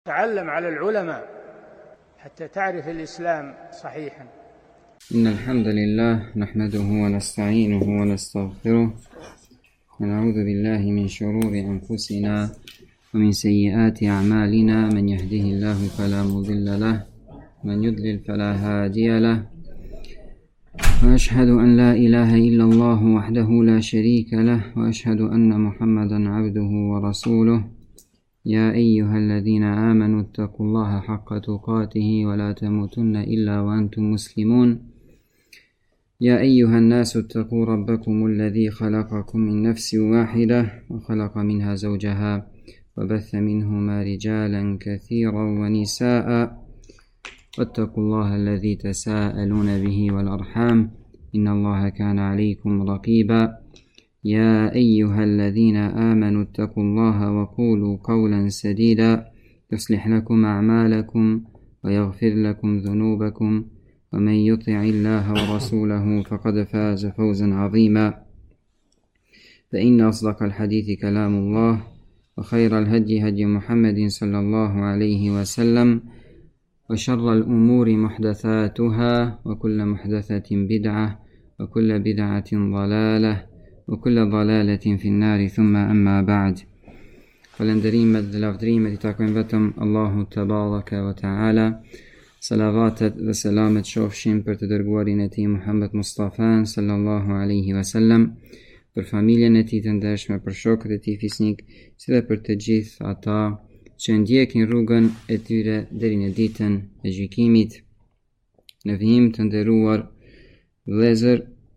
تعلم على العلماء حتى تعرف الإسلام صحيحا. إن الحمد لله نحمده ونستعينه ونستغفره ونعوذ بالله من شرور أنفسنا ومن سيئات أعمالنا. من يهده الله فلا مضل له ومن يضلل فلا هادي له، وأشهد أن لا إله إلا الله وحده لا شريك له، وأشهد أن محمدا عبده ورسوله. يا أيها الذين آمنوا اتقوا الله حق تقاته ولا تموتن إلا وأنتم مسلمون. يا أيها الناس اتقوا ربكم الذي خلقكم من نفس واحدة وخلق منها زوجها وبث منهما رجالا كثيرا ونساء، واتقوا الله الذي تساءلون به والأرحام إن الله كان عليكم رقيبا. يا أيها الذين آمنوا اتقوا الله وقولوا قولا سديدا يصلح لكم أعمالكم ويغفر لكم ذنوبكم، ومن يطع الله ورسوله فقد فاز فوزا عظيما. فإن أصدق الحديث كلام الله، وخير الهدي هدي محمد صلى الله عليه وسلم، وشر الأمور محدثاتها، وكل محدثة بدعة، وكل بدعة ضلالة، وكل ضلالة في النار. ثم أما بعد. Falenderimet dhe lavdrimet I takojnë vetëm Allahu te baraka wa taala. Salavatet dhe selamet qofshin për të dërguarin e tij Muhammed Mustafa sallallahu alaihi wasallam, për familjen e tij të ndershme, për shokët e tij fisnik, si dhe për të gjithë ata që ndjekin rrugën e tyre deri në ditën e gjykimit. Në vijim të nderuar vëllezër,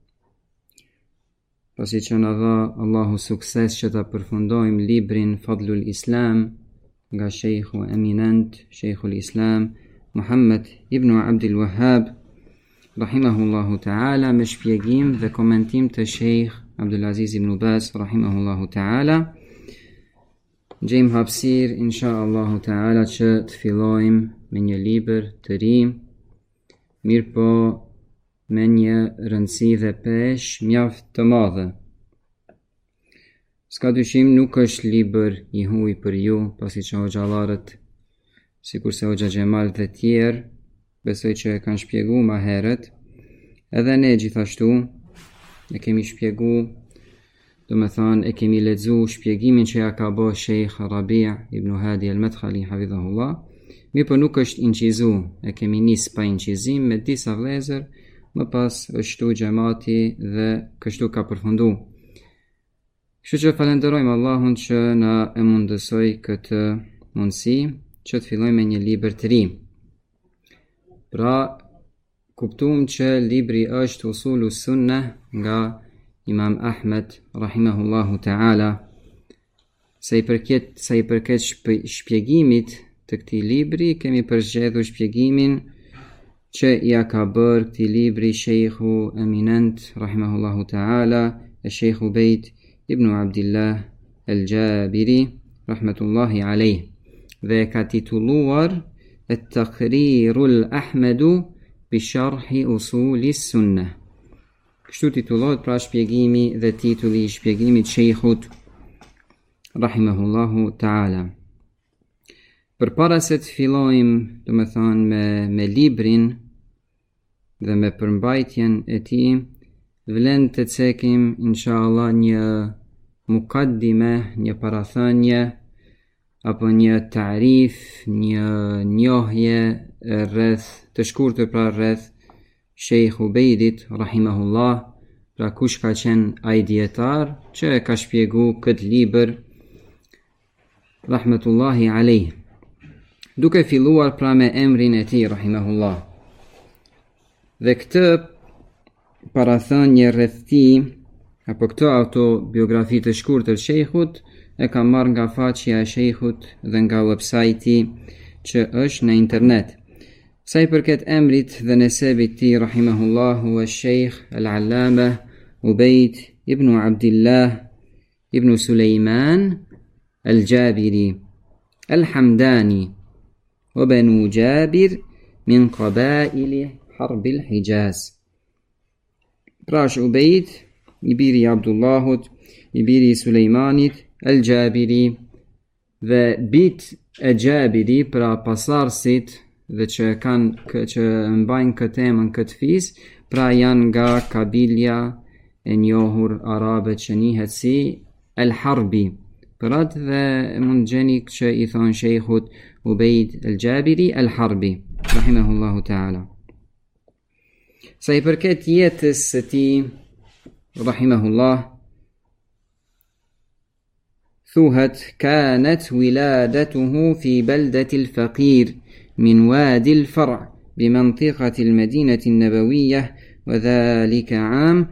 pasi që na dha Allahu sukses që ta përfundojmë librin Fadlul Islam nga Sheikhu eminent, Sheikhul Islam Muhammed ibn Abdul Wahhab rahimahullahu ta'ala, me shpjegim dhe komentim të Sheikh Abdulaziz ibn Baz rahimahullahu ta'ala, gjejmë hapësir inshallahu ta'ala që të fillojmë me një libër të ri, mirë po me një rëndësi dhe pesh mjaft të madhe. Ska dyshim nuk është libër I huaj për ju, pasi që hoxhallarët, sikurse Hoxha Xhemal dhe tjerë, besoj që e kanë shpjegu ma herët, edhe ne gjithashtu e kemi shpjegu, do me thonë e kemi lexu shpjegimin që ja ka bo Sheikh Rabi' ibn Hadi al-Madkhali hafidhahullah, mirë po nuk është incizu, e kemi nis pa incizim me disa vëllezër. Më pas është shtu gjemati dhe kështu ka përfundu. Kështu që falenderojmë Allahun që na e mundësoj këtë mundësi që të fillojmë me një libër të ri. Pra, kuptum që libri është Usulu Sunnah nga Imam Ahmed rahimahullahu ta'ala. Sa I përket shpjegimit të këtij libri, kemi përzgjedhur shpjegimin që ja ka bërë këtij libri Sheikhu eminent rahimahullahu ta'ala, e Sheikhu Bejt ibn Abdillah al-Jabiri rahmetullahi alayh, dhe ka titulluar At-Taqrirul Ahmadu bi Sharhi Usuli Sunnah. Kështu titullohet pra shpjegimi dhe titulli I shpjegimit Sheikhut rahimahullahu ta'ala. Përpara se të fillojmë, do me thonë, me librin dhe me përmbajtjen e tij, vlen të cekim inshallah një mukaddime, një parathënie apo një tarif, një njohje rreth të shkurtër pra rreth Sheikh Ubejdit rahimahullah, pra kush ka qenë ai dietar që e ka shpjegu këtë libër rahmetullahi alayh, duke filluar pra me emrin e tij rahimahullah. Dhe këtë parathënie rreth tij, apo këtë autobiografi të shkurtër të Sheikhut, e kam marrë nga faqja e Sheikhut dhe nga websajti që është në internet. Sa I përket emrit dhe nesebit të tij rahimahullah, huwa Sheikh al-Allama Ubejd ibn Abdillah ibn Sulejman al-Jabiri al-Hamdani wa Banu Jabir min qabaili Harb al-Hijaz. Pra është Ubejd, I biri I Abdullahut, I biri I Sulejmanit, al-Jabiri, dhe bit e Gjabiri, pra pasarësit dhe që mbajnë këtë emën këtë fis, pra janë nga kabilja e njohur arabe që njihet si El Harbi. Për atë dhe mund gjeni që i thonë shejkhut Ubejd El Gjabiri El Harbi, rahimahullahu ta'ala. Sa i përket jetës së tij, rahimahullah, thuhet kanat wiladatuhu fi baldati al-faqir min wadi al-Far' بمنطقة المدينة النبوية وذلك عام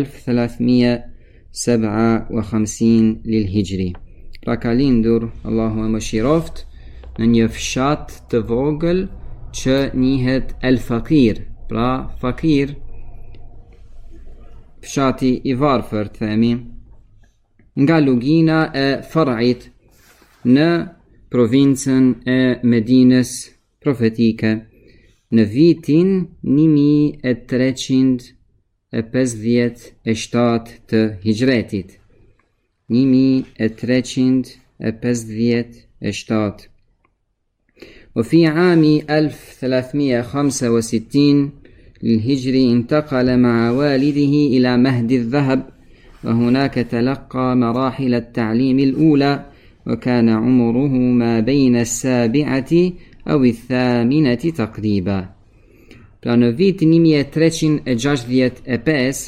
1357 للهجري. Pra ka lindur, Allahu e mëshiroft, në një fshat të vogël që njihet El Fakir, pra Fakir, fshati i varfër, themi, nga lugina e Far'it në provincën e Medinës profetike në vitin 1357 të hijretit. 1357. وفي عام 1365 للهجري انتقل مع والده إلى مهد الذهب، وهناك تلقى مراحل التعليم الأولى، وكان عمره ما بين 7 أو 8 تقريبا. Pra në vitin 1365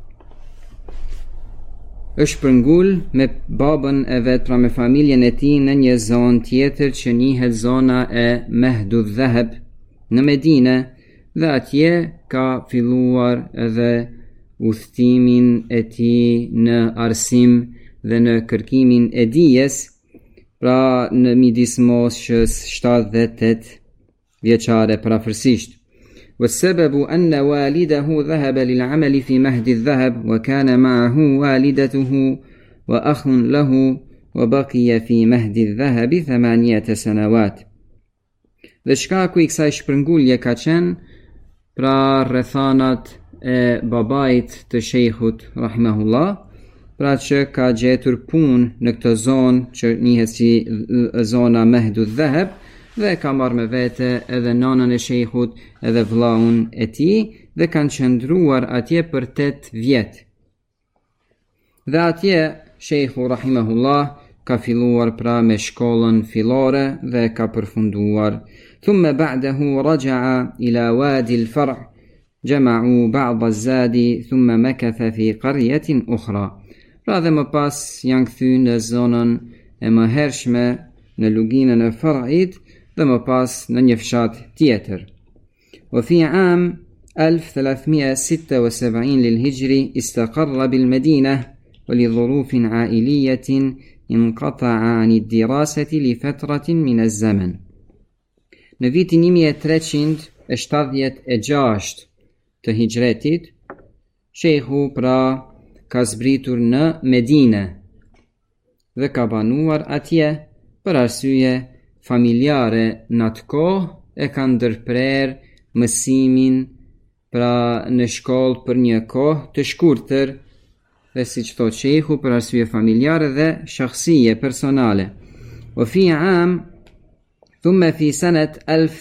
është përngull me babën e vet, pra me familjen e tij në një zonë tjetër që njihet zona e Mehdu Dhahab në Medinë, dhe atje ka filluar edhe udhëtimin e tij në arsim dhe në kërkimin e dijes, pra në midis moshës 7 dhe 8 vjeçare parafërsisht. والسبب أن والده ذهب للعمل في مهد الذهب وكان معه والدته وأخ له وبقي في مهد الذهب 8 سنوات. Dhe shkaku i kësaj shpërngulje ka qenë pra rrethanat e babait të shejkhut rahimahullah, pra që ka gjetur punë në këtë zonë që njihet si zona Mehdu Dhahab, dhe ka marrë me vete edhe nanën e shejkhut edhe vllaun e tij dhe kanë qëndruar atje për 8 vjet. Dhe atje shejkhu rahimahullah ka filluar pra me shkollën fillore dhe ka përfunduar. Thumma ba'dahu raja'a ila wadi al-Far' jama'u ba'd az-zadi thumma makatha fi qaryatin ukhra. Pra dhe më pas janë kthyer në zonën e mëhershme në luginën e Far'it dhe më pas në një fshat tjetër. وفي عام 1376 للهجري استقر بالمدينة ولظروف عائلية انقطع عن الدراسة لفترة من الزمن. Në vitin 1376 të hijretit, shejhu pra ka zbritur në Medinë dhe ka banuar atje për arsye familjare. Në atë kohë e ka ndërprer mësimin pra në shkollë për një kohë të shkurtër, dhe siç thot shejhu për arsye familjare dhe shakhsie personale. وفي عام ثم في سنة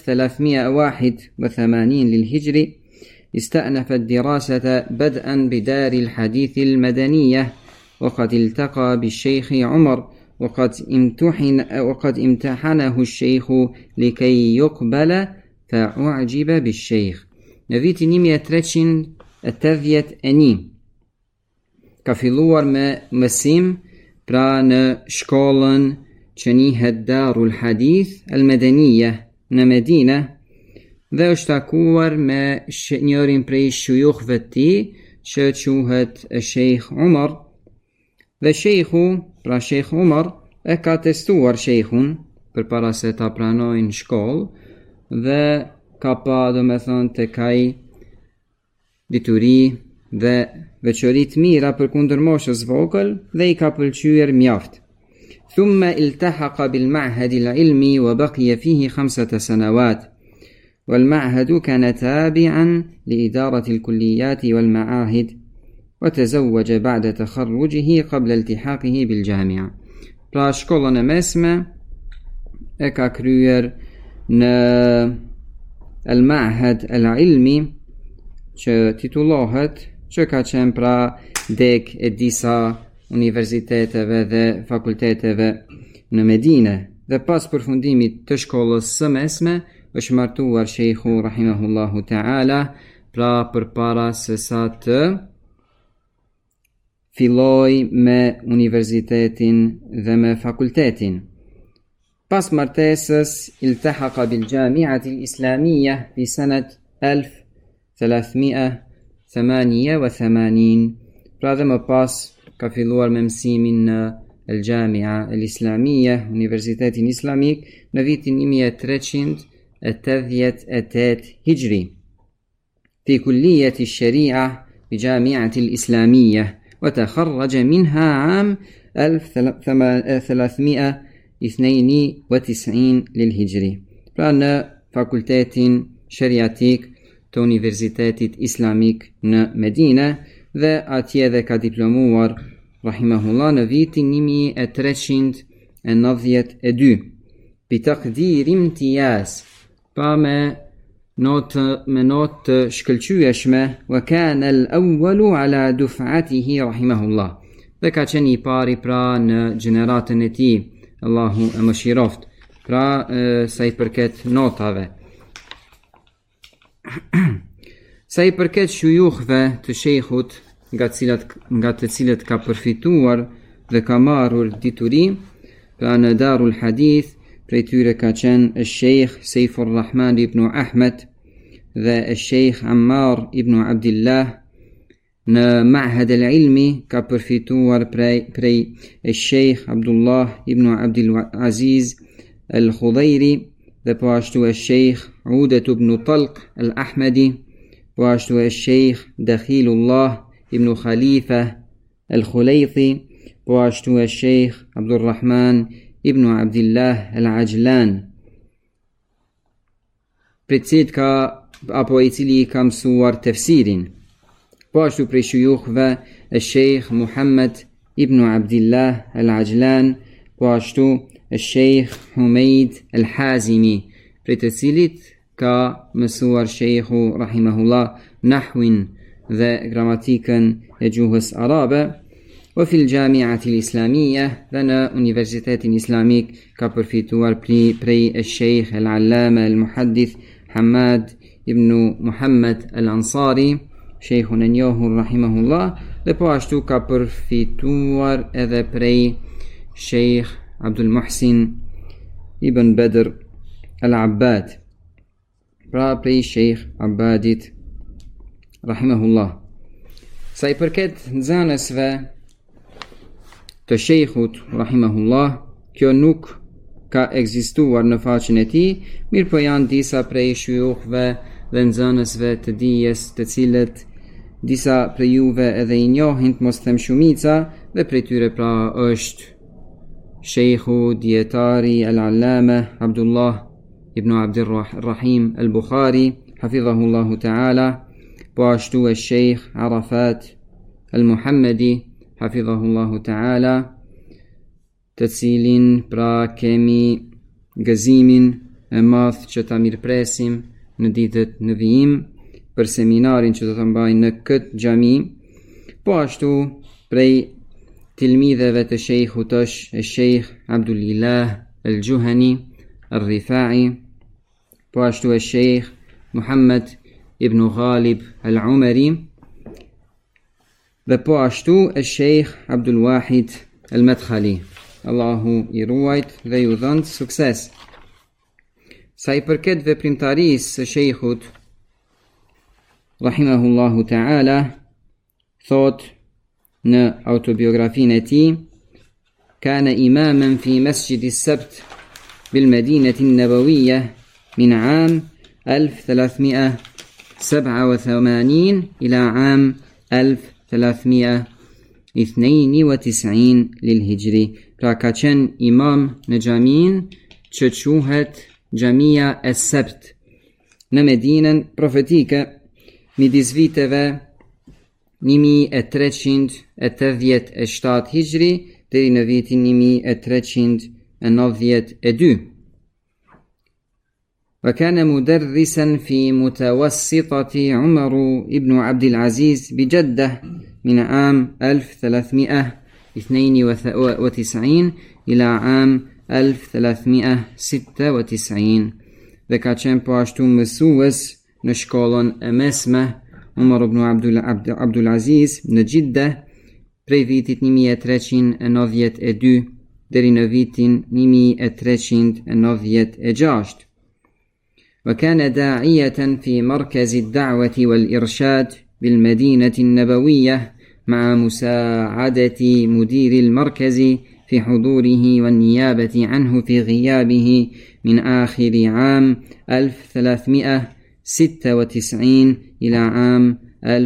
1381 للهجري استأنف الدراسة بدءا بدار الحديث المدنية، وقد التقى بالشيخ عمر وقد امتحنه الشيخ لكي يقبل فأعجب بالشيخ. Në vitin 1381 ka filluar me mësim pra në shkollën që njihet Darul Hadith Al-Madaniya në Medinë, dhe është takuar me njërin prej shujukhve të tij që quhet Sheikh Umar. Dhe shejkhu, pra Sheikh Umar, e ka testuar shejkhun përpara se ta pranojnë shkollë, dhe ka pa domethënë tek ai dituri dhe veçori të mira përkundër moshës vogël dhe i ka pëlqyer mjaft. ثم التحق بالمعهد العلمي وبقي فيه 5 سنوات، والمعهد كان تابعا لإدارة الكليات والمعاهد، وتزوج بعد تخرجه قبل التحاقه بالجامعة. Pra shkollën e mesme e ka kryer në Al-Ma'had Al-Ilmi, që titullohet, që ka qenë pra dek e disa universiteteve dhe fakulteteve në Medine. Dhe pas përfundimit të shkollës së mesme, është martuar shejhu rahimahullahu ta'ala, pra përpara se sa të filloj me universitetin dhe me fakultetin. Pas martesës, iltahaqa bil Jami'ati al-Islamiyya fi sanat 1388, pra dhe më pas ka filluar me mësimin në Al-Jamia Al-Islamiyya, Universitetin Islamik, në vitin 1388 Hijri. Fi kulliyati ash-Sharia bi Jami'ati al-Islamiyya wa takharraja minha 'am 1392 lil-Hijri. Pra në fakultetin shariatik të Universitetit Islamik në Medine, dhe atje dhe ka diplomuar rahimahullah në vitin 1392 bi taqdir imtiyaz, pa me notë shkëlqyeshme, wa kana al-awwalu ala duf'atihi rahimahullah, dhe ka qenë i pari pra në gjeneratën e tij, Allahu e mëshiroft, pra sa i përket notave. Sa i përket shujuhve të shejhut, nga të cilët ka përfituar dhe ka marrur dituri, pra në Darul Hadith, prej tyre ka qenë e shejh Sejfur Rahman ibn Ahmed dhe e shejh Ammar ibn Abdillah. Në Ma'had al-Ilmi ka përfituar prej e shejh Abdullah ibn Abdil Aziz al-Khudhairi, dhe po ashtu e shejh Udet ibn Talq al-Ahmedi, po ashtu e shejh Dakhilullah ibn Khalifa al-Khulejthi, po ashtu e shejh Abdurrahman ibn Abdillah al-Ajlan, për cilit ka, apo i cili ka mësuar tefsirin. Po ashtu prej shujuhve e shejh Muhammad ibn Abdillah al-Ajlan, po ashtu e shejh Humeid al-Hazimi, për të cilit ka mësuar shejhu rahimahullah nahwin dhe gramatikën e gjuhës arabe. O fil Jami'ati al-Islamiyya, dhe në Universitetin Islamik ka përfituar prej e shejh al-Allama al-Muhaddith Hamad ibn Muhammad al-Ansari, shejhun e njohur rahimahullah, dhe po ashtu ka përfituar edhe prej shejh Abdul Muhsin ibn Badr al-Abbad, pra prej shejh Abbadit rahimahullah. Sa i përket nxënësve të shejhut rahimahullah, kjo nuk ka ekzistuar në faqen e tij, mirë po janë disa prej shujuhve dhe nxënësve të dijes, të cilët disa prej juve edhe i njohin, mos them shumica, dhe prej tyre pra është shejhu dietari al-Allama Abdullah ibn Abdirrahim al-Bukhari, hafidhahullahu ta'ala, po ashtu e shejh Arafat al-Muhammedi, hafidhahullahu ta'ala, të cilin pra kemi gëzimin e madh që ta mirëpresim në ditët në vijim për seminarin që do të mbajnë në këtë xhami. Po ashtu prej tilmidheve të shejhut është e shejh Abdulilah al-Juhani al-Rifai, po ashtu e shejh Muhammad ibn Ghalib al-Umari, dhe po ashtu e shejh Abdul Wahid al-Madkhali. Allahu i ruajt dhe ju dhënë sukses. Sa i përket veprimtarisë së shejhut rahimahullahu ta'ala, thot në autobiografinë e tij: kana imaman fi masjid as-sabt bil Madinati an-Nabawiyya min 'am 1387 ila 'am 1392 lil-Hijri. Pra ka qenë imam në xhamin që quhet Xhamia e Sebt në Medinën profetike midis viteve 1387 Hijri deri në vitin 1392. وكان مدرسا في متوسطة عمر بن عبد العزيز بجدة من عام 1392 إلى عام 1396 dhe ka qenë po ashtu mësues në shkollën e mesme Umar ibn Abdul Aziz në Gjidde prej vitit 1392 deri në vitin 1396. وكان داعية في مركز الدعوة والإرشاد بالمدينة النبوية مع مساعدة مدير المركز في حضوره والنيابة عنه في غيابه من آخر عام 1396 إلى عام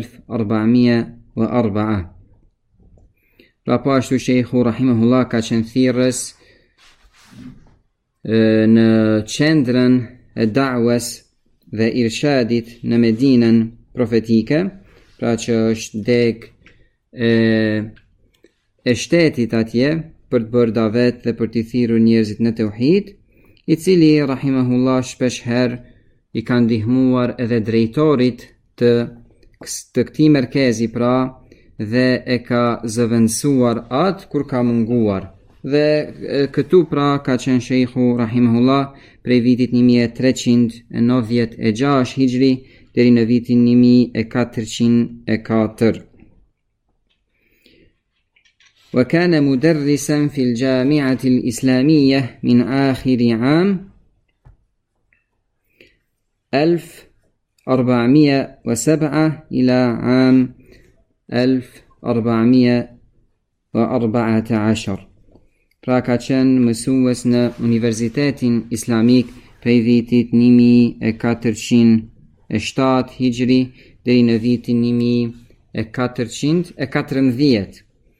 1404. Rapashtu Sheikhu Rahimahullah ka qenë thirrës në qendrën e da'wes dhe irshadit në Medinën profetike, pra që është deg e shtetit atje për të bërë davet dhe për të thirrur njerëzit në tauhid, i cili Rahimahullah shpesh herë i ka ndihmuar edhe drejtorit të këtij merkezi, pra dhe e ka zëvendësuar atë kur ka munguar. Dhe këtu pra ka qenë Sheikhu Rahimahullah prej vitit 1396 Hijri deri në vitin 1404. وكان مدرسا في الجامعة الإسلامية من آخر عام 1407 إلى عام 1414. Pra ka qenë mësues në Universitetin Islamik prej vitit 1407 Hijri deri në vitin 1414.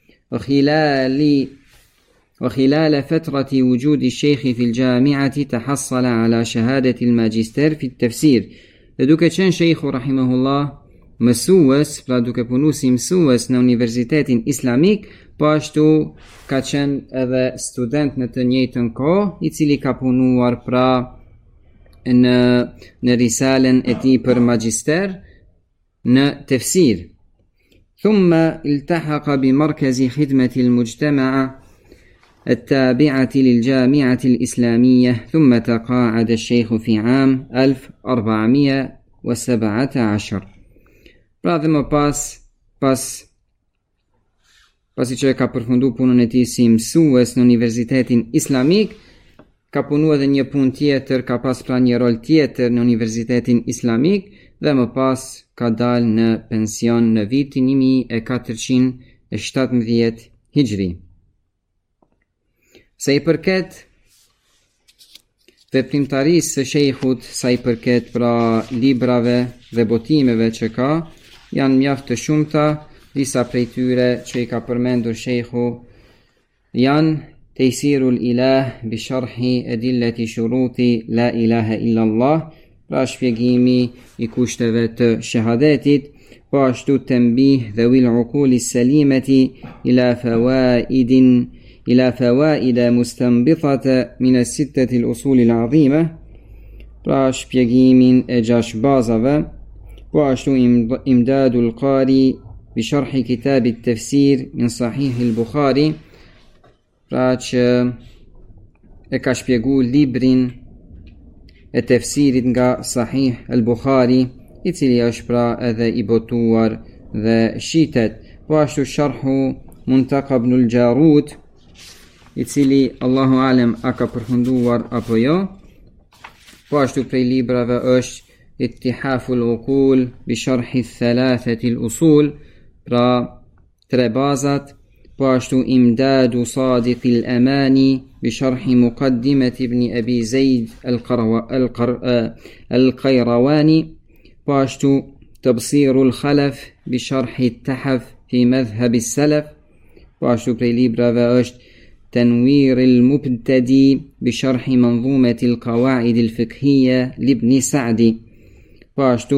وخلال فترة وجود الشيخ في الجامعة تحصل على شهادة الماجستير في التفسير. Duke qenë Sheikhu Rahimahullah mësues, pra duke punu si mësues në Universitetin Islamik, po ashtu ka qenë edhe student në të njëjtën kohë, i cili ka punuar pra në risalen e tij për magjister në tefsir. ثم التحق بمركز خدمة المجتمع التابعة للجامعة الإسلامية ثم تقاعد الشيخ في عام 1417. Pra dhe më pasi që ka përfundu punën e tij si mësues në Universitetin Islamik, ka punu edhe një punë tjetër, ka pas pra një rol tjetër në Universitetin Islamik dhe më pas ka dalë në pension në vitin 1417 Hijri. Sa i përket veprimtarisë së shejkhut, sa i përket pra librave dhe botimeve që ka, janë mjaft të shumta. Disa prej tyre që i ka përmendur shejkhu janë Tejsirul Ilah bi sharhi edilleti shuruti la ilaha illa Allah, pra shpjegimi i kushteve të shahadetit, po ashtu tanbih dhawil uquli salimati ila fawaida mustanbitata min as-sittati al-usul al-azima, pra shpjegimin e 6 bazave, po ashtu imdadul qari bi sharhi kitab at-tafsir min sahih al-Bukhari, pra që e ka shpjegu librin e tefsirit nga Sahih al-Bukhari, i cili është pra edhe i botuar dhe shitet. Po ashtu sharhu Muntaka ibn al-Jarud, i cili Allahu alem a ka përfunduar apo jo. Po ashtu prej librave është Ittihaful Uqul bi sharhi thalathati al-usul, pra 3 bazat. Po ashtu Imdadu Sadiq al-Amani bi sharhi Muqaddimat ibn Abi Zaid al-Qayrawani. Po ashtu Tabsirul Khalaf bi sharhi Tahaf fi madhhab as-salaf. Po ashtu prej librave është Tanwir al-Mubtadi bi sharhi Manzumat al-Qawaid al-Fiqhiyya libn Sa'di. Po ashtu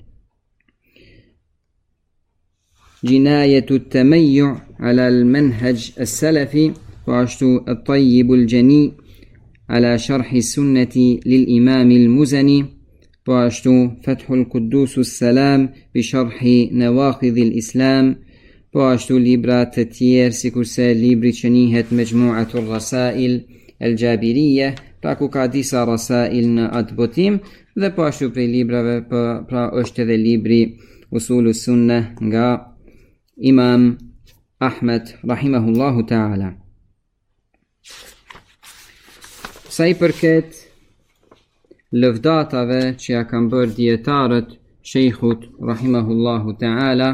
جناية التميع على المنهج السلفي. واشتو الطيب الجني على شرح السنة للإمام المزني باشتو فتح القدوس السلام بشرح نواقض الإسلام باشتو ليبرا تتير سيكورسا ليبري شنيهة مجموعة الرسائل الجابرية باكو كاديسا رسائل أدبوتيم ذا باشتو بري ليبرا برا أشتذ ليبري أصول السنة غا إمام أحمد رحمه الله تعالى. Sa I përket lëvdatave që ja kanë bërë dietarët Sheikhut rahimahullahu ta'ala,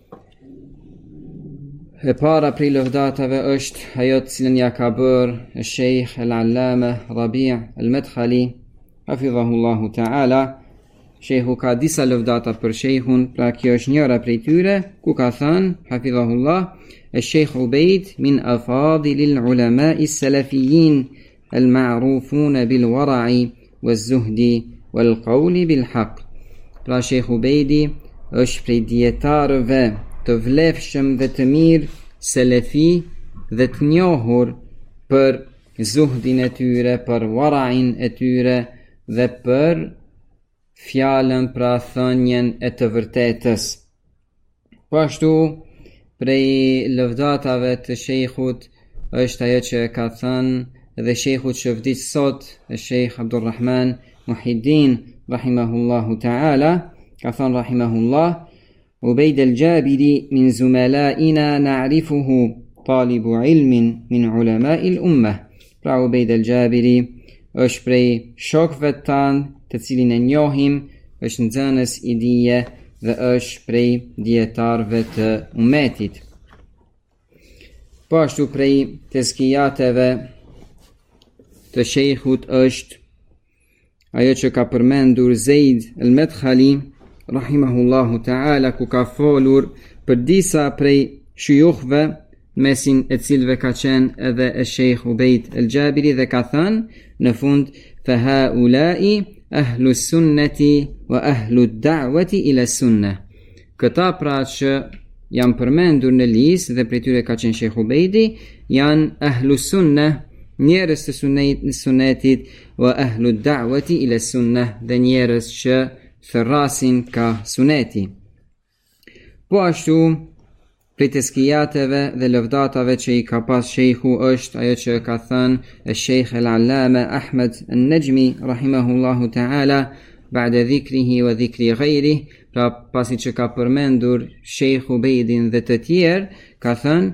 e para prej lëvdatave është ajo të cilën ja ka bërë Sheikh al-Allama Rabi' al-Madkhali hafidhahullahu ta'ala. Sheikhu ka disa lëvdata për Sheikhun, pra kjo është njëra prej tyre, ku ka thënë hafidhahullah: "Sheikh Ubayd min afadilil ulama'is salafiyyin al-ma'rufun bil wara'i waz-zuhdi wal qawli bil haqq." Pra Sheikh Ubejdi është prej dietarëve të vlefshëm dhe të mirë selefi dhe të njohur për zuhdin e tyre, për wara'in e tyre dhe për fjalën, pra thënien e të vërtetës. Po ashtu prej lëvdatave të Sheikhut është ajo që ka thënë dhe Sheikhut që vdiq sot, Sheikh Abdulrahman Muhiddin rahimahullahu ta'ala, ka thënë rahimahullah: "Ubayd al-Jabiri min zumalaina na'rifuhu talibu ilmin min ulama'i al-ummah." Pra Ubayd al-Jabiri është prej shokëve tanë të cilin e njohim, është nxënës I dije dhe është prej dietarëve të umetit. Po ashtu prej tezkijateve të Sheikhut është ajo që ka përmendur Zeid al-Madkhali rahimahullahu ta'ala, ku ka folur për disa prej shuyukhve, mesin e cilve ka qenë edhe e Sheikh Ubayd al-Jabiri, dhe ka thënë në fund: "Fa haula'i ahlu sunnati wa ahlu da'wati ila sunnah." Këta pra që janë përmendur në listë dhe prej tyre ka qenë Sheikh Ubejdi, janë ahlu sunnah, njerëz të sunetit, wa ahlu da'wati ila sunnah, dhe njerëz që thërrasin ka suneti. Po ashtu prej teskijateve dhe lëvdatave që I ka pas Sheikhu është ajo që ka thënë e Sheikh al-Allama Ahmed al-Najmi rahimahullahu ta'ala ba'da dhikrihi wa dhikri ghayrihi, pra pasi që ka përmendur Sheikh Ubejdin dhe të tjerë, ka thënë: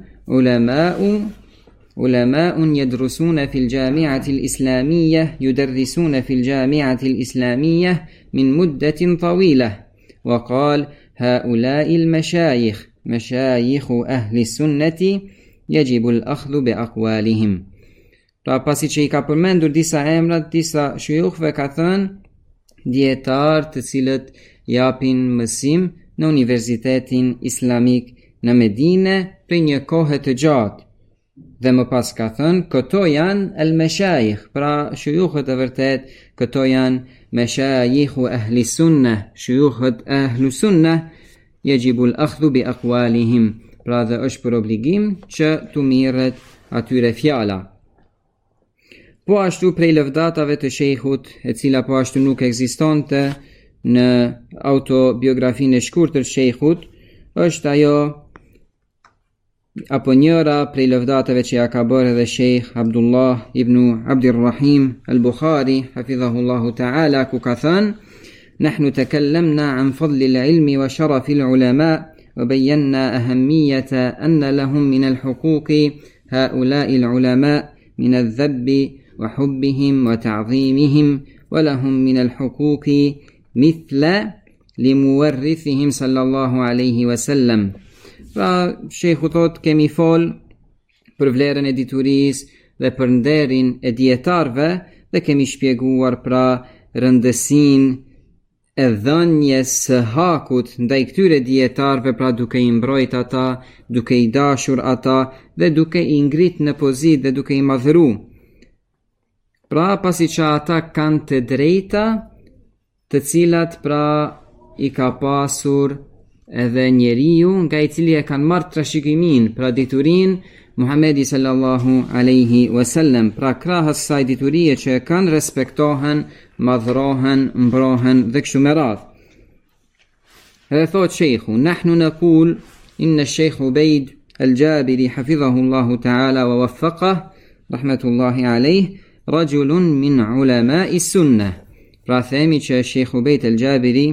"Ulama'un yadrusuna fil jami'ati al-islamiyah yudarrisuna fil jami'ati al-islamiyah min muddatin tawilah, wa qala ha'ula'i al-mashayikh مشايخ أهل السنة يجب الأخذ بأقوالهم." Pra pasi që I ka përmendur disa emrat, disa shuyukhve, ka thënë dietar të cilët japin mësim në Universitetin Islamik në Medine për një kohë të gjatë. Dhe më pas ka thënë këto janë al-mashayikh, pra shuyukhët e vërtet, këto janë mashayikhu ahli sunnah, shuyukhët ahlu sunnah, yajibu al-akhdhu bi aqwalihim, pra dhe është për obligim që të mirret atyre fjala. Po ashtu prej lëvdatave të Sheikhut, e cila po ashtu nuk ekzistonte në autobiografinë e shkurtër Sheikhut, është ajo apo njëra prej lëvdatave që ja ka bërë edhe Sheikh Abdullah ibn Abdirrahim al-Bukhari hafidhahullahu ta'ala, ku ka thënë: "نحن تكلمنا عن فضل العلم وشرف العلماء وبينا أهمية أن لهم من الحقوق هؤلاء العلماء من الذب وحبهم وتعظيمهم، ولهم من الحقوق مثل لمورثهم صلى الله عليه وسلم." Pra Sheikhu thot kemi fol për vlerën e diturisë dhe për nderin e dietarëve dhe kemi shpjeguar pra rëndësinë e dhënjes së hakut ndaj këtyre dietarëve, pra duke I mbrojt ata, duke I dashur ata dhe duke I ngrit në pozitë dhe duke I madhëru. Pra pasi që ata kanë të drejta të cilat pra I ka pasur edhe njeriu nga I cili e kanë marrë trashëgimin pra diturinë Muhamedi sallallahu alaihi wasallam, pra krahas saj diturie që e kanë respektohen, madhrohen, mbrohen dhe kështu me radhë. Edhe thot shejhu, nahnu naqul inna Sheikh Ubayd al-Jabiri hafidhahu Allahu ta'ala wa waffaqah rahmatullahi alayh rajulun min ulama'i sunnah. Pra themi që Sheikh Ubayd al-Jabiri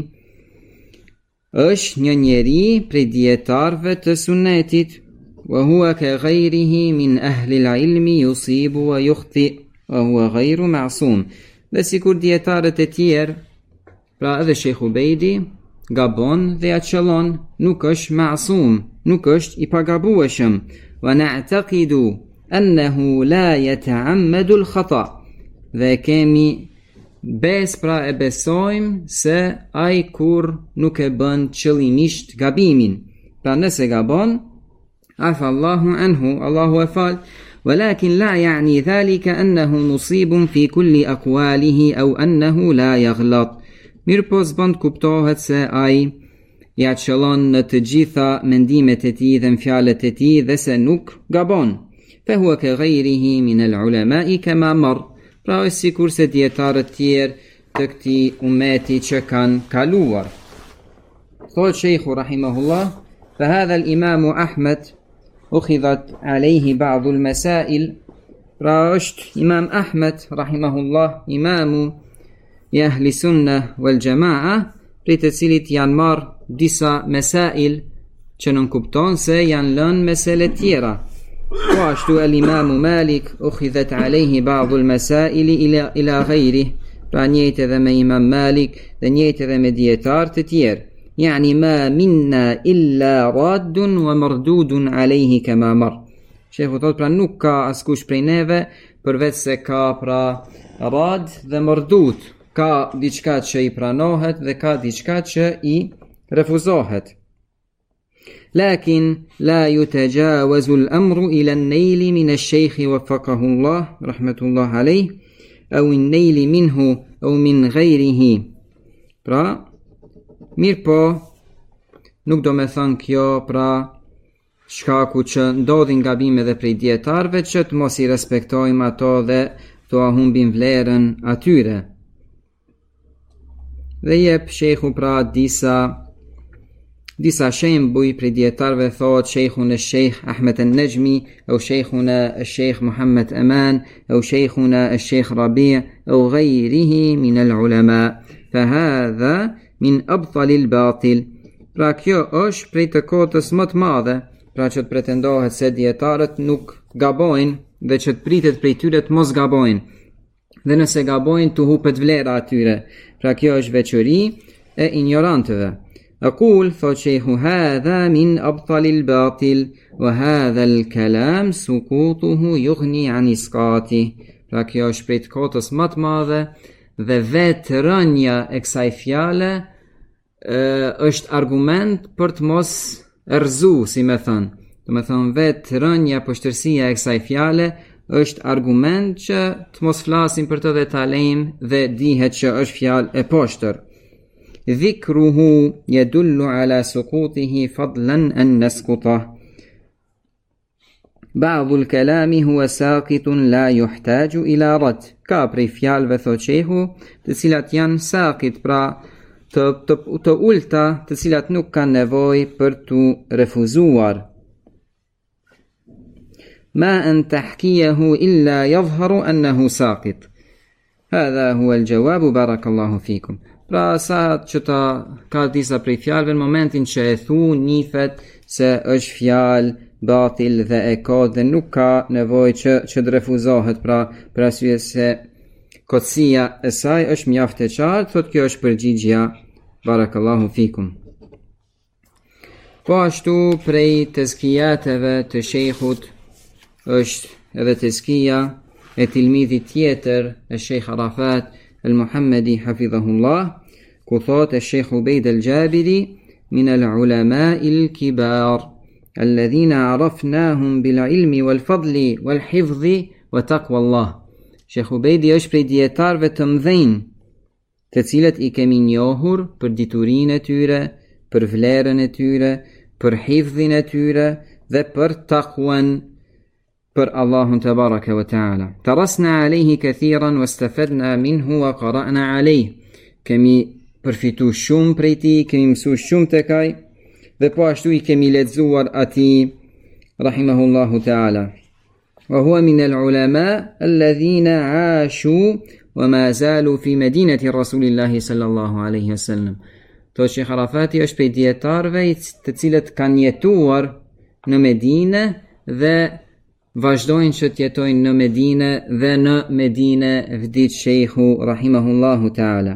është një njeri prej dietarëve të sunnetit, wa huwa ka ghayrihi min ahli al-ilmi yusibu wa yukhti wa huwa ghayru ma'sum. Dhe sikur dietarët e tjerë, pra edhe Sheikh Ubejdi gabon dhe ja qëllon, nuk është ma'sum, nuk është I pagabueshëm. Wa na'taqidu annahu la yata'ammadu al-khata. Dhe kemi bes, pra e besojmë se ai kur nuk e bën qëllimisht gabimin. Pra nëse gabon, afa Allahu anhu, Allahu e fal. ولكن لا يعني ذلك أنه مصيب في كل أقواله أو أنه لا يغلط. Mirpo s'bën kuptohet se ai ja qëllon në të gjitha mendimet e tij dhe në fjalët e tij dhe se nuk gabon. فهو كغيره من العلماء كما مر. Pra është sikur se dietarët tjerë të këtij ummeti që kanë kaluar. Thot Sheikhu rahimahullah, فهذا الإمام أحمد أخذت عليه بعض المسائل. Pra është Imam Ahmed rahimahullah, imamu I ahli sunnah wal jamaa, prej të cilit janë marrë disa mesail që nuk kupton se janë lënë mesele tjera. Po ashtu al-Imamu Malik ukhidhat alayhi ba'd al-masail ila ghayrih. Pra njëjtë edhe me Imam Malik dhe njëjtë edhe me dietar të tjerë. Yani ma minna illa raddun wa mardudun alayhi kama mar. Sheikhu thot, pra nuk ka askush prej neve përveç se ka pra rad dhe mardud. Ka diçka që I pranohet dhe ka diçka që I refuzohet. Lakin la yutajawazu al-amru ila an-nail min ash-shaykh waffaqahu Allah rahmatullah alayh aw an-nail minhu aw min ghayrihi. Pra mirë po, nuk do me thënë kjo pra shkaku që ndodhin gabime dhe prej dietarëve që të mos I respektojmë ato dhe të humbim vlerën atyre. Dhe jep shejhu pra disa shembuj prej dietarëve, thot shejhun e Sheikh Ahmed al-Najmi au shejhun e Sheikh Muhammad Aman au shejhun e Sheikh Rabi' au ghayrihi min al-ulama. Fa hadha min abtal al-batil. Pra kjo është prej të kotës më të madhe, pra që të pretendohet se dietarët nuk gabojnë dhe që të pritet prej tyre të mos gabojnë. Dhe nëse gabojnë të hupet vlera atyre. Pra kjo është veçori e ignorantëve. Aqul, thot shejhu, hadha min abtal al-batil wa hadha al-kalam sukutuhu yughni an isqati. Pra kjo është prej të kotës më të madhe dhe vetë rënja e kësaj fjale është argument për të mos erzu, si me thënë. Do me thënë vetë rënja poshtërsia e kësaj fjale është argument që të mos flasim për të dhe ta lejmë dhe dihet që është fjalë e poshtër. Dhikruhu yadullu ala sukutihi fadlan an naskutah. Ba'du al-kalami huwa saqitun la yuhtaju ila rad. Ka prej fjalëve, thot shehu, të cilat janë saqit, pra të ulta, të cilat nuk kanë nevojë për të refuzuar. Ma an tahkiyahu illa yadhharu annahu saqit. Hadha huwa al-jawab, barakallahu fikum. Pra sa që ta ka disa prej fjalëve, në momentin që e thu nifet se është fjalë batil dhe e ka dhe nuk ka nevojë që të refuzohet, pra për arsye se kotësia e saj është mjaft e qartë, thot kjo është përgjigjja, barakallahu fikum. Po ashtu prej tezkijateve të shejhut është edhe tezkija e tilmidhit tjetër e Sheikh Arafat al-Muhammadi hafidhahullah, ku thot e Sheikh Ubayd al-Jabiri min al-ulama'i al-kibar alladhina arafnahum bil-ilmi wal-fadli wal-hifdhi wa taqwa Allah. Sheikh Ubejdi është prej dietarëve të mëdhenj, të cilët I kemi njohur për diturinë e tyre, për vlerën e tyre, për hifdhin e tyre dhe për taqwan për Allahun tabaraka wa ta'ala. Tarasna alayhi kathiran wastafadna minhu wa qara'na alayhi. Kemi përfitu shumë prej tij, kemi mësuar shumë tek ai dhe po ashtu i kemi lexuar atij rahimahullahu ta'ala. Wa huwa min al-ulama alladhina 'ashu wa ma zalu fi madinati rasulillahi sallallahu alaihi wasallam. Sheikh Arafati është prej dietarëve të cilët kanë jetuar në Medinë dhe vazhdojnë që të jetojnë në Medinë dhe në Medinë vdiq Sheikhu rahimahullahu ta'ala.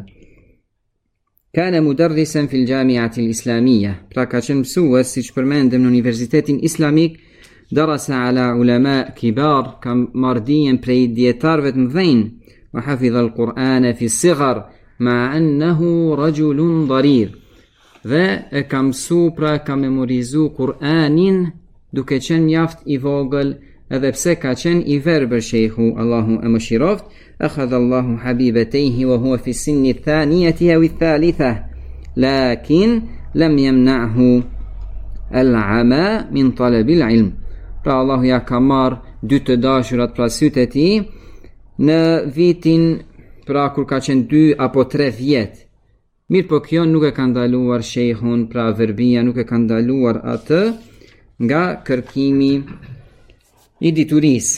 Kana mudarrisan fil jami'ati al-islamiyya. Pra ka qenë mësues, siç përmendëm, në Universitetin Islamik. Darasa ala ulama kibar, kam marrë prej dietarëve të mëdhenj. Wa hafidha al-Qur'ana fi as-sighar ma annahu rajulun darir. Dhe e ka mësu, pra ka memorizu Kur'anin duke qenë mjaft i vogël, edhe pse ka qenë i verbër sheikhu, Allahu e mëshiroft. Akhadha Allahu habibatayhi wa huwa fi sinni thaniyati aw thalitha, lakin lam yamna'hu al-'ama min talab al-'ilm. Pra Allahu ja ka marrë dy të dashurat pra sytë e tij në vitin pra kur ka qenë 2 apo 3 vjet. Mirë po kjo nuk e ka ndaluar shejhun, pra verbia nuk e ka ndaluar atë nga kërkimi i diturisë.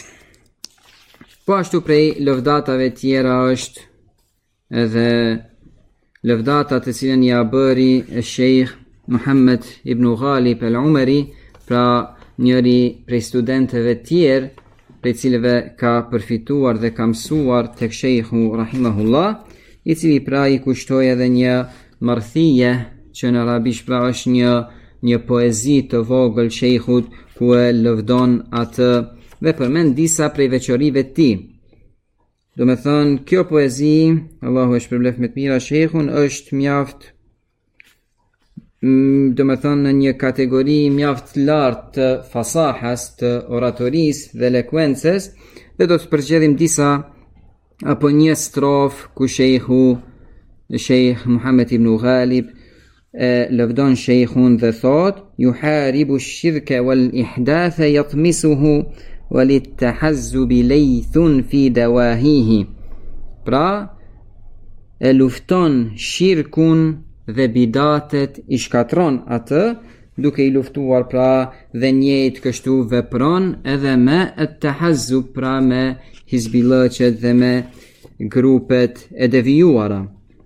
Po ashtu prej lëvdatave tjera është edhe lëvdata të cilën ja bëri e shejh Muhammed ibn Ghalib al-Umari, pra njëri prej studentëve tjerë prej cilëve ka përfituar dhe ka mësuar tek shejhu rahimahullah, i cili pra i kushtoi edhe një marthije që në arabisht pra është një poezi të vogël shejhut ku e lëvdon atë dhe përmend disa prej veçorive të tij. Do me thënë, kjo poezi, Allahu e shpërblef me të mira shejhun, është mjaft, do me thënë, në një kategori mjaft lartë të fasahas, të oratorisë dhe lekuences, dhe do të përgjedhim disa apo një strof ku Sheikh Muhammed ibn Ghalib lëvdon shejhun dhe thot: yuharibu ash-shirka wal-ihdatha yatmisuhu walitahazzubi laythun fi dawahihi. Pra e lufton shirkun dhe bidatet, i shkatron atë duke i luftuar, pra dhe njëjtë kështu vepron edhe me at-tahazzub, pra me hizbillëqet dhe me grupet e devijuara.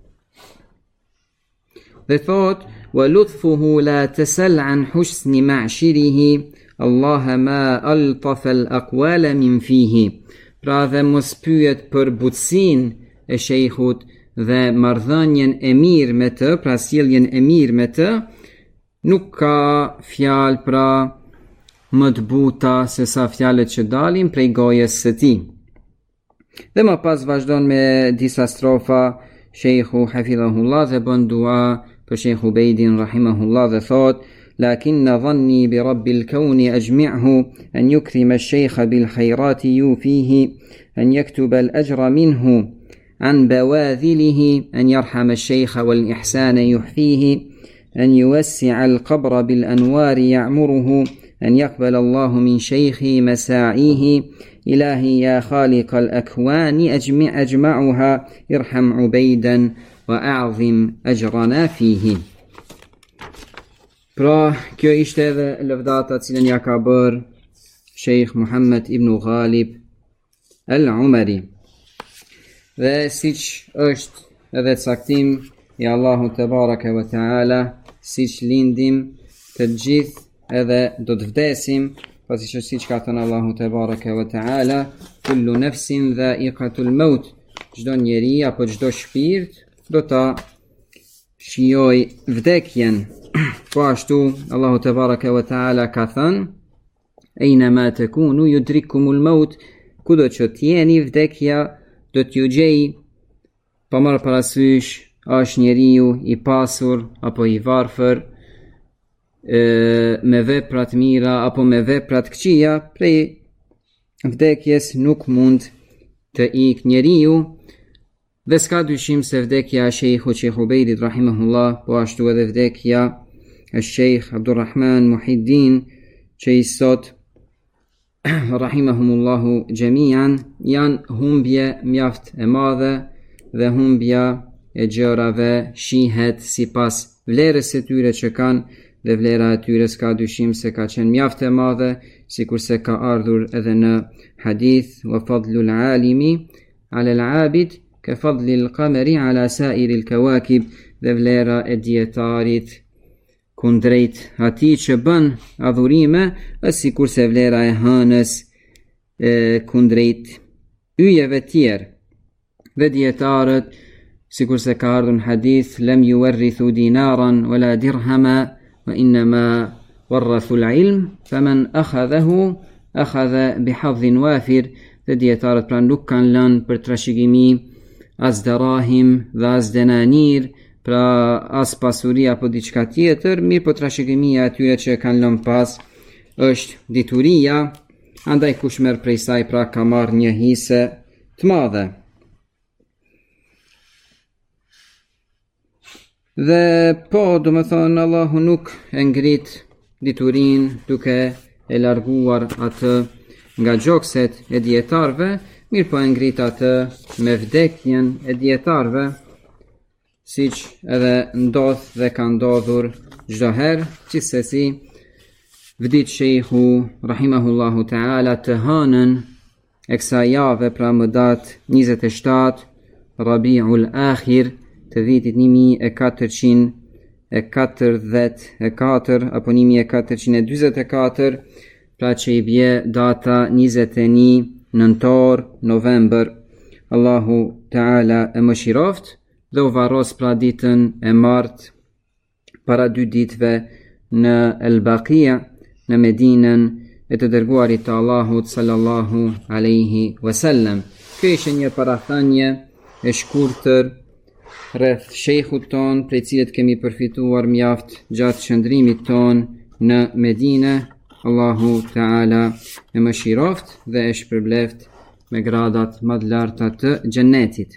Dhe thot: wa lutfuhu la tasal an husni ma'shirihi, Allah ma altafa al-aqwala min fihi. Pra dhe mos pyet për butësin e shejhut dhe marrëdhënien e mirë me të, pra sjelljen e mirë me të, nuk ka fjalë pra më të buta se sa fjalët që dalin prej gojës së tij. Dhe më pas vazhdon me disa strofa shejhu hafidhahullah dhe bën dua për Sheikh Ubejdin rahimahullah dhe thot: lakin dhanni bi rabbil kauni ajmi'hu an yukrima ash-shaykha bil khayrati yufihi an yaktuba al-ajra minhu an bawadhilihi an yarhama ash-shaykha wal ihsana yuhfihi an yuwassi'a al-qabra bil anwari ya'muruhu an yaqbala Allahu min shaykhi masa'ihi ilahi ya khaliq al-akwani ajma'uha irham Ubejdan wa a'zim ajrana fihi. Pra, kjo ishte edhe lëvdata cilën ja ka bërë Sheikh Muhammed ibn Ghalib al-Umari. Dhe siç është edhe caktim i Allahu te baraka wa taala, siç lindim të gjithë edhe do të vdesim, pasi që siç ka thënë Allahu te baraka wa taala, kullu nafsin dha'iqatul maut, çdo njeri apo çdo shpirt do ta shijoj vdekjen. Po ashtu Allahu te baraka wa taala ka thënë: "Einama takunu yudrikumul maut", kudo që t'jeni vdekja do t'ju gjej. Pa marrë parasysh është njeriu i pasur apo i varfër, me vepra të mira apo me vepra të këqija, prej vdekjes nuk mund të ikë njeriu. Dhe s'ka dyshim se vdekja e Sheikh Ubejdit rahimahullah, po ashtu edhe vdekja Sheikh Abdurrahman Muhiddin, që i sot rahimahumullahu gjemian, janë humbje mjaft e madhe dhe humbja e gjërave shihet sipas vlerës së tyre që kanë, dhe vlera e tyre s'ka dyshim se ka qenë mjaft e madhe, sikurse ka ardhur edhe në hadith: wa fadlul alimi ala al-abid ka fadlil qamari ala sa'iril kawakib, dhe vlera e dietarit kundrejt atij që bën adhurime është sikurse vlera e hënës kundrejt yjeve tjerë. Dhe dietarët, sikurse ka ardhur në hadith, lam yuwarrithu dinaran wala dirhama wa innama warathu al-ilm faman akhadhahu akhadha bihadhin wafir. Dhe dietarët pra nuk kanë lënë për trashëgimi as darahim dhe as denanir, pra as pasuri apo diçka tjetër, mirë po trashëgimia atyre që kanë lënë pas është dituria, andaj kush merr prej saj pra ka marrë një hise të madhe. Dhe po, do me thonë, Allahu nuk e ngrit diturin duke e larguar atë nga gjokset e dietarve, mirë po e ngrit atë me vdekjen e dietarve, siç edhe ndodh dhe ka ndodhur çdo herë. Gjithsesi, vdit Sheikhu rahimahullahu taala të hënën e kësaj jave, pra më datë 27 Rabiul Akhir të vitit 1444 apo 1444, pra që i bje data 21 nëntor november. Allahu taala e mëshiroft dhe u varros pra ditën e martë para 2 ditëve në El Baqia, në Medinën e të dërguarit të Allahut sallallahu alaihi wasallam. Kjo ishte një parathënie e shkurtër rreth shejhut ton, prej cilet kemi përfituar mjaft gjatë qëndrimit ton në Medinë. Allahu taala e mëshiroft dhe e shpërbleft me gradat më të larta të xhennetit.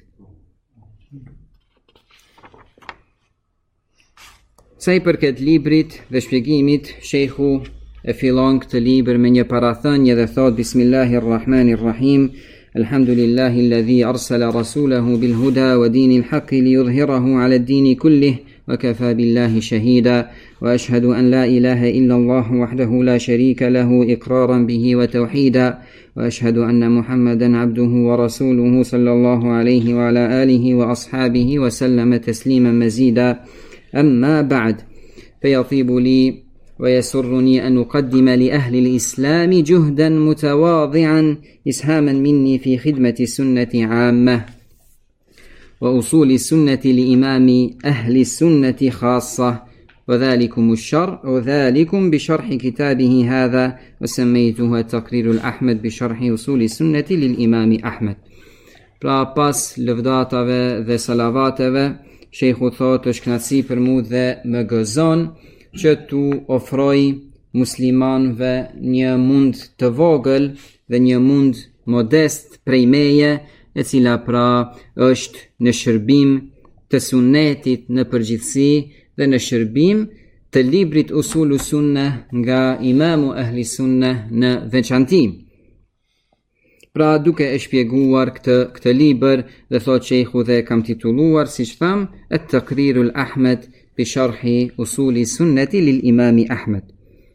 Sa i përket librit dhe shpjegimit, shejhu e fillon këtë libër me një parathënie dhe thot: Bismillahirrahmanirrahim. Alhamdulillahi alladhi arsala rasulahu bil huda wa dinil haqqi liyudhhirahu ala ad-din kullih wa kafa billahi shahida wa ashhadu an la ilaha illa Allah wahdahu la sharika lahu iqraran bihi wa tawhida wa ashhadu anna Muhammadan abduhu wa rasuluhu sallallahu alayhi wa ala alihi wa ashabihi wa sallama tasliman mazida. أما بعد، فيطيب لي ويسرني أن أقدم لأهل الإسلام جهدا متواضعا إسهاما مني في خدمة السنة عامة وأصول السنة لإمام أهل السنة خاصة، وذلكم بشرح كتابه هذا، وسميته التقرير الأحمد بشرح أصول السنة للإمام أحمد. Pra pas lëvdatave dhe salavateve, Shejhu thot: është kënaqësi për mu dhe më gëzon që tu ofroj muslimanëve një mund të vogël dhe një mund modest prej meje, e cila pra është në shërbim të sunnetit në përgjithësi dhe në shërbim të librit Usulu Sunnah nga Imamu Ahli Sunnah në veçanti. Pra duke e shpjeguar këtë libër, dhe thot shejhu dhe kam titulluar, si që tham, At-Taqrirul Ahmed bi sharhi Usuli Sunnati lil Imami Ahmed.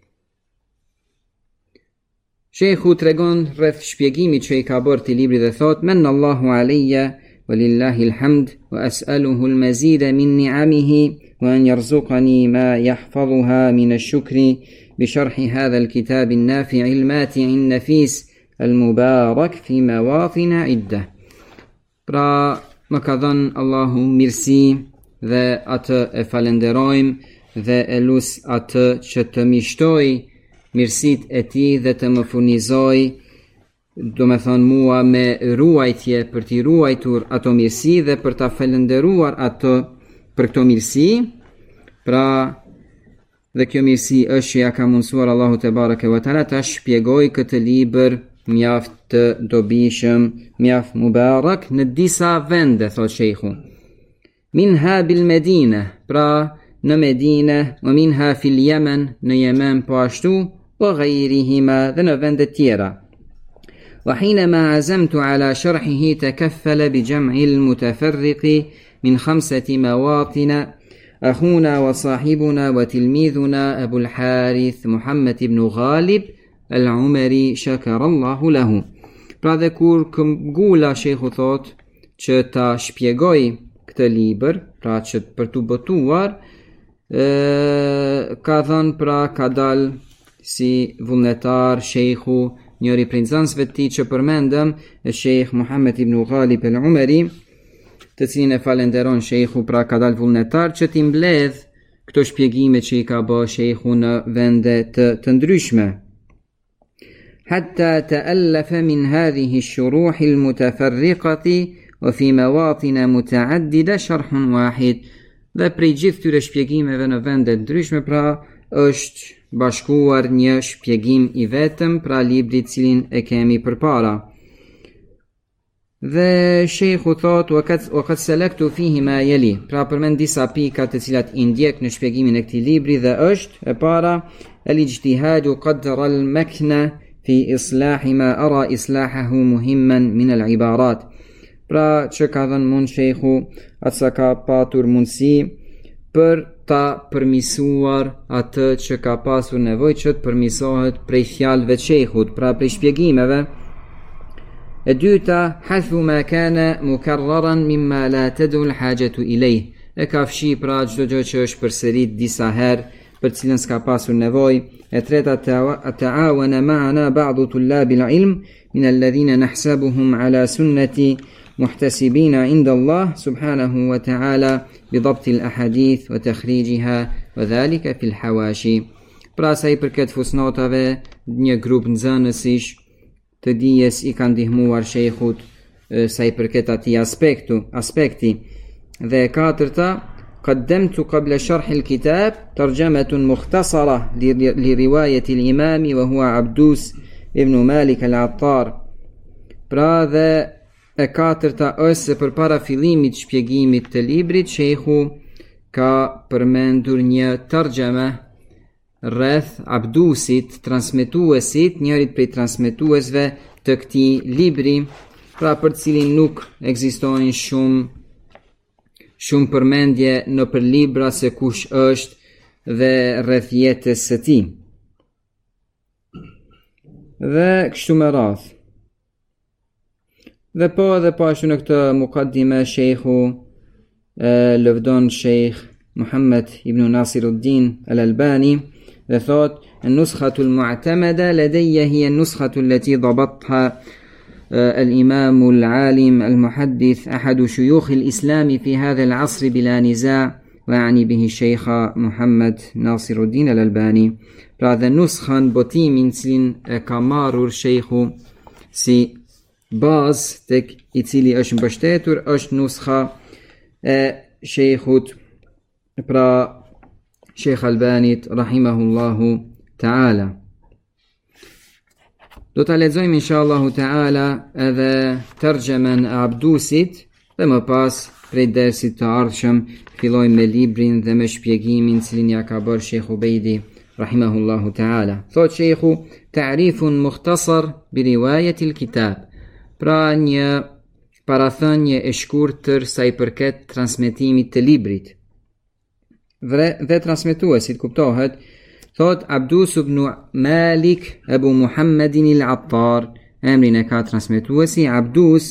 Shejhu tregon rreth shpjegimit që i ka bërë ti libri dhe thot: Men Allahu alayya wa lillahi alhamd wa as'aluhu al-mazida min ni'amihi wa an yarzuqani ma yahfazuha min ash-shukri bi sharhi hadha al-kitab an-nafi' al-mati' an-nafis al-mubarak fi mawatin idda. Pra më ka dhënë Allahu mirësi dhe atë e falenderojmë dhe e lus atë që të mishtoj mirësit e ti dhe të më furnizoj, do me thonë mua, me ruajtje për t'i ruajtur ato mirësi dhe për t'a falenderuar atë për këto mirësi. Pra dhe kjo mirësi është që ja ka mundsuar Allahu te bareke ve teala ta shpjegoj këtë libër mjaft të dobishëm, mjaft mubarak në disa vende, thot shejhu. Minha bil Medina, pra نمدينة ومنها في اليمن نيمان باشتو وغيرهما ذنوفند التيرا. وحينما عزمت على شرحه تكفل بجمع المتفرق من 5 مواطن أخونا وصاحبنا وتلميذنا أبو الحارث محمد بن غالب العمري شكر الله له. Pra dhe kur këmgula Shekhu thot që ta shpjegoj këtë libër, pra që për të botuar, ka thënë pra ka dal si vullnetar Shekhu, njëri prej nxënësve të tij që përmendëm, Shekh Muhammed ibn Ghalib al-Umari, të cilin e falenderon Shekhu, pra ka dal vullnetar që t'i mbledh këto shpjegime që i ka bë Shekhu në vende të ndryshme. حتى تألف من هذه الشروح المتفرقة وفي مواطن متعددة شرح واحد. Dhe prej gjithë këtyre shpjegimeve në vende ndryshme pra është bashkuar një shpjegim i vetëm pra librit cilin e kemi përpara. Dhe Shekhu thot وقد سلكت فيه ما يلي. Pra përmend disa pika të cilat i ndjek në shpjegimin e këtij libri dhe është e para الاجتهاد قدر المكنة في إصلاح ما أرى إصلاحه مهما من العبارات. Pra që ka dhënë mund Shekhu atë sa ka patur mundësi për ta përmisuar atë që ka pasur nevojë që të përmisohet prej fjalëve të Shekhut, pra prej shpjegimeve. E dyta, hathu ma kana mukarraran mimma la tad'u al-hajatu ilayh. E ka fshi pra çdo gjë që është përsërit disa herë për cilën s'ka pasur nevojë. E treta, ta'awana ma'ana ba'du tullabi al-ilm min alladhina nahsabuhum ala sunnati محتسبين عند الله سبحانه وتعالى بضبط الأحاديث وتخريجها وذلك في الحواشي. Pra sa i përket fusnotave, një grup nxënësish të dijes i kanë ndihmuar Sheikhut sa i përket atij aspekti. Dhe e katërta, قدمت قبل شرح الكتاب ترجمة مختصرة لرواية الإمام وهو عبدوس ابن مالك العطار. Pra dhe e katërta është se për para fillimit shpjegimit të librit, Shekhu ka përmendur një tërgjeme rreth Abdusit, transmetuesit, njërit prej transmetuesve të këtij libri, pra për cilin nuk ekzistojnë shumë përmendje në për libra se kush është dhe rreth jetës së tij. Dhe kështu me radhë. Dhe po ashtu në këtë mukaddime Shekhu lëvdon Shekh Muhammed ibn Nasiruddin al-Albani dhe thot النسخة المعتمدة لدي هي النسخة التي ضبطها الإمام العالم المحدث أحد شيوخ الإسلام في هذا العصر بلا نزاع ويعني به الشيخ محمد ناصر الدين الألباني. Pra dhe nuskhan botimin cilin e ka marrur Shekhu si bazë tek i cili është mbështetur është nuskha e Sheikhut, pra Sheikh Albanit rahimahullahu ta'ala. Do ta lexojmë inshallahu ta'ala edhe tërgjemen e Abdusit dhe më pas prej dersit të ardhshëm fillojmë me librin dhe me shpjegimin cilin ja ka bërë Sheikh Ubejdi rahimahullahu ta'ala. Thot Sheikhu ta'rifun mukhtasar bi riwayati al-kitab. Pra një parathënie e shkurtër sa i përket transmetimit të librit. Dhe transmetuesit kuptohet, thot Abdus ibn Malik Abu Muhammedin al-Attar, emrin e ka transmetuesi Abdus,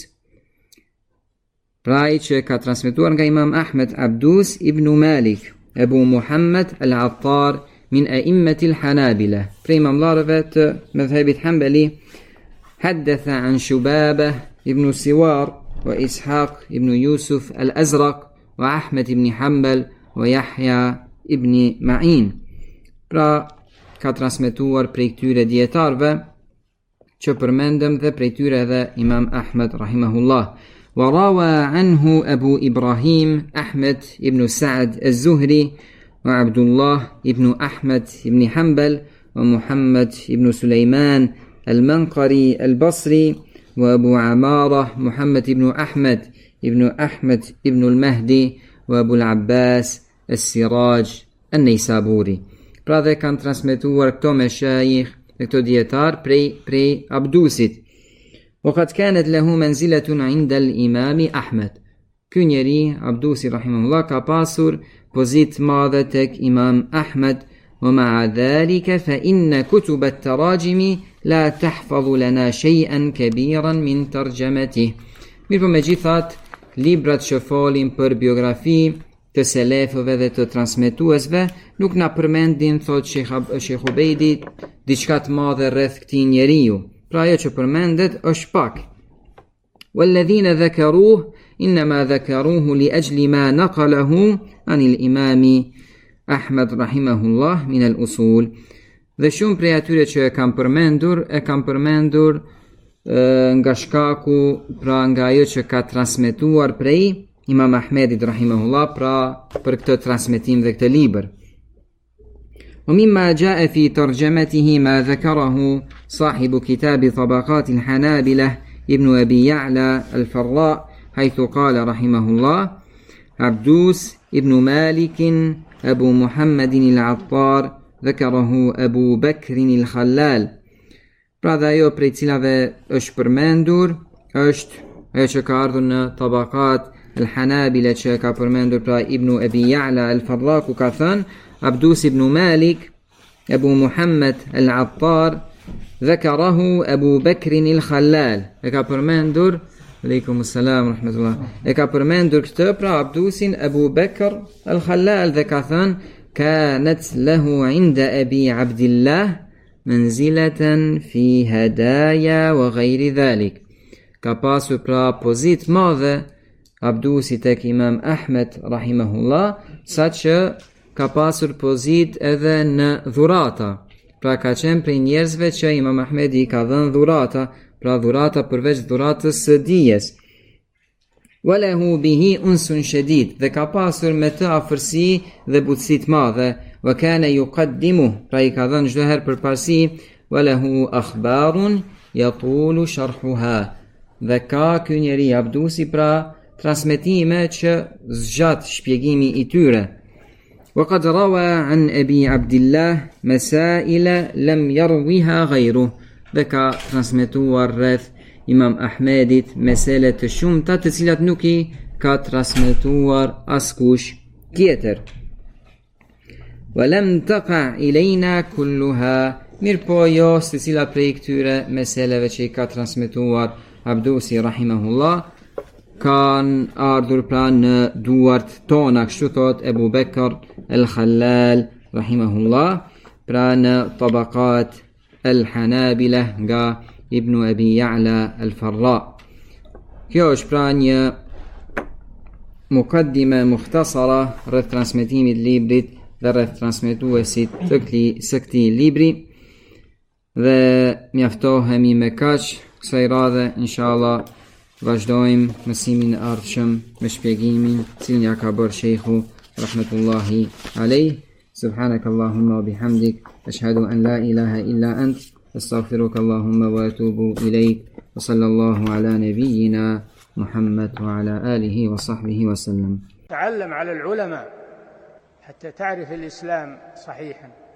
pra i që ka transmetuar nga Imam Ahmed Abdus ibn Malik Abu Muhammed al-Attar min a'immati al-Hanabila, pra imamlarëve të mëdhëbit Hanbali. حدث عن شبابة ابن سوار وإسحاق ابن يوسف الأزرق وأحمد ابن حنبل ويحيى ابن معين. Pra ka transmetuar prej këtyre dietarëve që përmendëm dhe prej tyre dhe Imam Ahmed rahimahullah. وروى عنه أبو إبراهيم أحمد ابن سعد الزهري وعبد الله ابن أحمد ابن حنبل ومحمد ابن سليمان المنقري البصري وأبو عمارة محمد بن أحمد ابن المهدي وأبو العباس As-Siraj an-Naysaburi. Pra dhe kanë transmetuar këto meshayikh, këto dietar prej Abdusit. وقد كانت له منزلة عند الإمام أحمد. Ky njeri, Abdusi rahimahullah, ka pasur pozit madhe tek Imam Ahmed. ومع ذلك فإن كتب التراجم لا تحفظ لنا شيئا كبيرا من ترجمته. Mirë po megjithatë, librat që folin për biografi të selefëve dhe të transmetuesve nuk na përmendin, thot Sheikh Ubejdi, diçka të madhe rreth këtij njeriu. Pra ajo që përmendet është pak. والذين ذكروه إنما ذكروه لأجل ما نقله عن الإمام أحمد رحمه الله من الأصول. Dhe shumë prej atyre që e kam përmendur nga shkaku, pra nga ajo që ka transmetuar prej Imam Ahmedit rahimahullah, pra për këtë transmetim dhe këtë libër. ومما جاء في ترجمته ما ذكره صاحب كتاب طبقات الحنابلة ابن أبي يعلى الفراء، حيث قال رحمه الله: عبدوس ابن مالك أبو محمد العطار ذكره أبو بكر الخلال. Pra dhe ajo prej cilave është përmendur është ajo që ka ardhur në Tabakat al-Hanabila, që ka përmendur pra Ibn Abi Ya'la al-Farra, ku ka thënë Abdus ibn Malik Abu Muhammad al-Attar dhakarahu Abu Bakr al-Khallal. E ka përmendur, aleikum salam rahmatullah, e ka përmendur këtë pra Abdusin Abu Bakr al-Khallal dhe ka thënë kanat lahu inda Abi Abdillah manzilatan fi hadaya wa ghayri dhalik. Ka pasur pra pozit madhe Abdusi tek Imam Ahmed rahimahullah, saqë ka pasur pozit edhe në dhurata. Pra ka qenë prej njerëzve që Imam Ahmedi ka dhënë dhurata, pra dhurata përveç dhuratës së dijes. Walahu bihi unsun shadid, dhe ka pasur me të afërsi dhe butësi të madhe. Wa kana yuqaddimu, pra i ka dhënë çdo herë përparësi. Walahu akhbarun yatulu sharhuha, dhe ka ky njeri Abdusi pra transmetime që zgjat shpjegimi i tyre. وقد روى عن أبي عبد الله مسائل لم يرويها غيره. Dhe ka transmetuar rreth Imam Ahmedit mesele të shumta të cilat nuk i ka transmetuar askush tjetër. ولم تقع إلينا كلها. Mirë po jo se cila prej këtyre meseleve që i ka transmetuar Abdusi rahimahullah kanë ardhur pra në duart tona, kështu thot Ebu Bekr el-Khallal rahimahullah, pra në Tabakat el-Hanabila nga Ibn Abi Ya'la al-Farra. Kjo është pra një mukaddime mukhtasara rreth transmetimit librit dhe rreth transmetuesit të këtij libri, dhe mjaftohemi me kaq kësaj radhe. Inshallah vazhdojmë mësimin e ardhshëm me shpjegimin cilin ja ka bërë Sheikhu rahmetullahi alayh. Subhanakallahumma wa bihamdik, ashhadu an la ilaha illa ant, astaghfiruka Allahumma wa atubu ilayk. Wa sallallahu ala nabiyyina Muhammad wa ala alihi wa sahbihi wa sallam. تعلم على العلماء حتى تعرف الإسلام صحيحا.